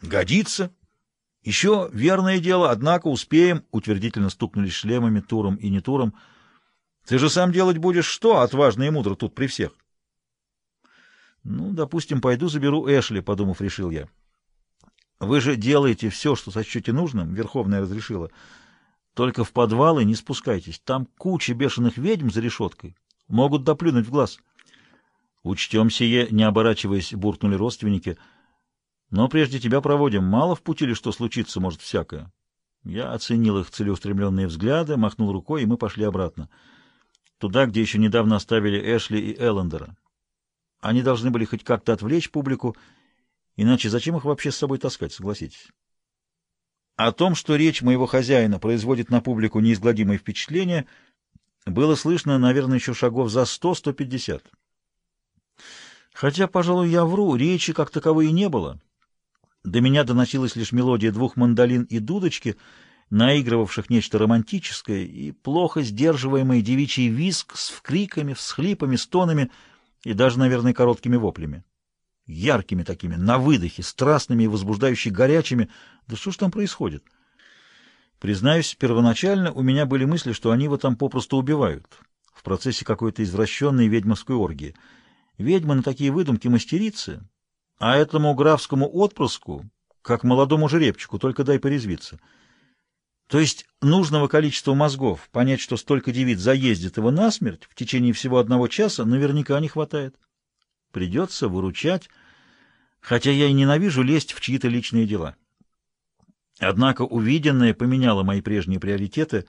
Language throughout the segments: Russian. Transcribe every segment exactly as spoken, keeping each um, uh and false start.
Годится. Еще верное дело, однако успеем, утвердительно стукнулись шлемами Туром и не Туром. Ты же сам делать будешь что, отважно и мудро тут при всех? Ну, допустим, пойду заберу Эшли, подумав, решил я. Вы же делаете все, что сочтете нужным, Верховная разрешила. Только в подвалы не спускайтесь. Там куча бешеных ведьм за решеткой. Могут доплюнуть в глаз. Учтем сие, не оборачиваясь, буркнули родственники. Но прежде тебя проводим. Мало в пути ли что случится, может, всякое. Я оценил их целеустремленные взгляды, махнул рукой, и мы пошли обратно. Туда, где еще недавно оставили Эшли и Эллендера. Они должны были хоть как-то отвлечь публику, иначе зачем их вообще с собой таскать, согласитесь? О том, что речь моего хозяина производит на публику неизгладимое впечатление, было слышно, наверное, еще шагов за сто-сто пятьдесят. Хотя, пожалуй, я вру, речи как таковой и не было. До меня доносилась лишь мелодия двух мандолин и дудочки, наигрывавших нечто романтическое, и плохо сдерживаемый девичий визг с вкриками, всхлипами, стонами и даже, наверное, короткими воплями. Яркими такими, на выдохе, страстными и возбуждающе горячими. Да что ж там происходит? Признаюсь, первоначально у меня были мысли, что они его там попросту убивают в процессе какой-то извращенной ведьмовской оргии. Ведьмы на такие выдумки мастерицы, а этому графскому отпрыску, как молодому жеребчику, только дай порезвиться. То есть нужного количества мозгов понять, что столько девиц заездит его насмерть в течение всего одного часа, наверняка не хватает. Придется выручать, хотя я и ненавижу лезть в чьи-то личные дела. Однако увиденное поменяло мои прежние приоритеты.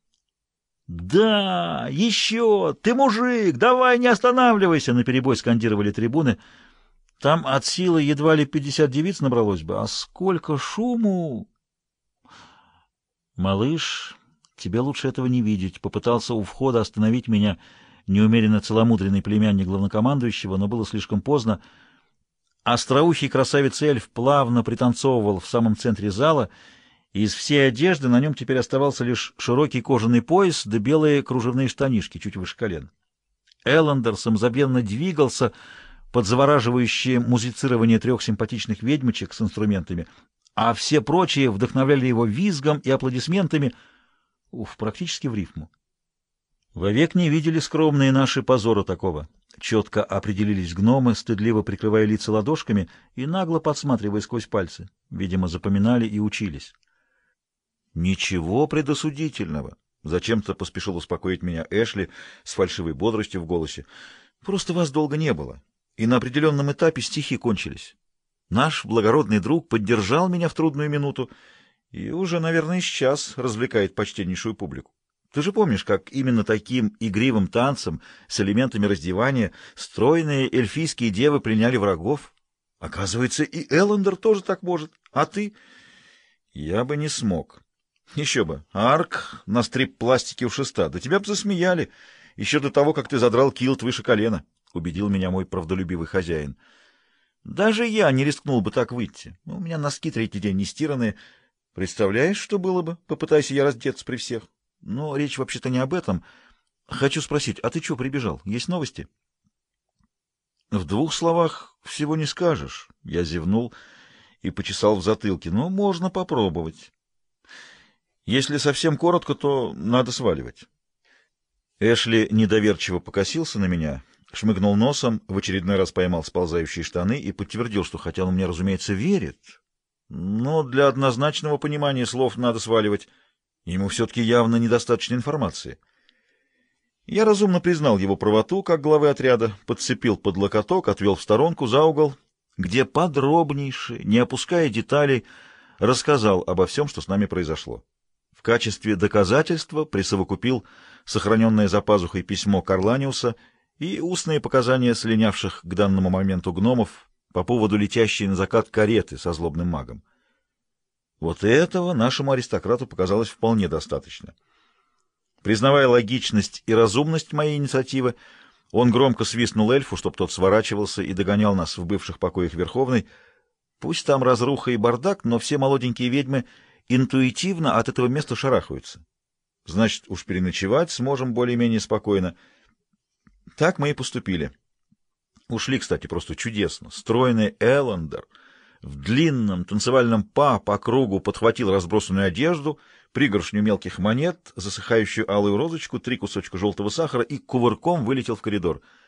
«Да, еще! Ты мужик! Давай, не останавливайся!» — наперебой скандировали трибуны. Там от силы едва ли пятьдесят девиц набралось бы. А сколько шуму! «Малыш, тебе лучше этого не видеть», — попытался у входа остановить меня неумеренно целомудренный племянник главнокомандующего, но было слишком поздно. Остроухий красавец-эльф плавно пританцовывал в самом центре зала, и из всей одежды на нем теперь оставался лишь широкий кожаный пояс да белые кружевные штанишки чуть выше колен. Эллендер самозабвенно двигался под завораживающее музицирование трех симпатичных ведьмочек с инструментами, а все прочие вдохновляли его визгом и аплодисментами, уф, практически в рифму. Вовек не видели скромные наши позора такого. Четко определились гномы, стыдливо прикрывая лица ладошками и нагло подсматривая сквозь пальцы. Видимо, запоминали и учились. Ничего предосудительного. Зачем-то поспешил успокоить меня Эшли с фальшивой бодростью в голосе. Просто вас долго не было, и на определенном этапе стихи кончились. Наш благородный друг поддержал меня в трудную минуту и уже, наверное, сейчас развлекает почтеннейшую публику. Ты же помнишь, как именно таким игривым танцем с элементами раздевания стройные эльфийские девы пленяли врагов? Оказывается, и Эллендер тоже так может. А ты? Я бы не смог. Еще бы. Арк на стрип-пластике у шеста. Да тебя бы засмеяли еще до того, как ты задрал килт выше колена, убедил меня мой правдолюбивый хозяин. Даже я не рискнул бы так выйти. У меня носки третий день не стиранные. Представляешь, что было бы? Попытайся я раздеться при всех. Но речь вообще-то не об этом. Хочу спросить, а ты чего прибежал? Есть новости? В двух словах всего не скажешь. Я зевнул и почесал в затылке. Но можно попробовать. Если совсем коротко, то надо сваливать. Эшли недоверчиво покосился на меня, шмыгнул носом, в очередной раз поймал сползающие штаны и подтвердил, что хотя он мне, разумеется, верит, но для однозначного понимания слов надо сваливать. Ему все-таки явно недостаточно информации. Я разумно признал его правоту, как главы отряда, подцепил под локоток, отвел в сторонку за угол, где подробнейше, не опуская деталей, рассказал обо всем, что с нами произошло. В качестве доказательства присовокупил сохраненное за пазухой письмо Карланиуса и устные показания слинявших к данному моменту гномов по поводу летящей на закат кареты со злобным магом. Вот этого нашему аристократу показалось вполне достаточно. Признавая логичность и разумность моей инициативы, он громко свистнул эльфу, чтоб тот сворачивался и догонял нас в бывших покоях Верховной. Пусть там разруха и бардак, но все молоденькие ведьмы интуитивно от этого места шарахаются. Значит, уж переночевать сможем более-менее спокойно. Так мы и поступили. Ушли, кстати, просто чудесно. Стройный Эллендер в длинном танцевальном па по кругу подхватил разбросанную одежду, пригоршню мелких монет, засыхающую алую розочку, три кусочка желтого сахара и кувырком вылетел в коридор.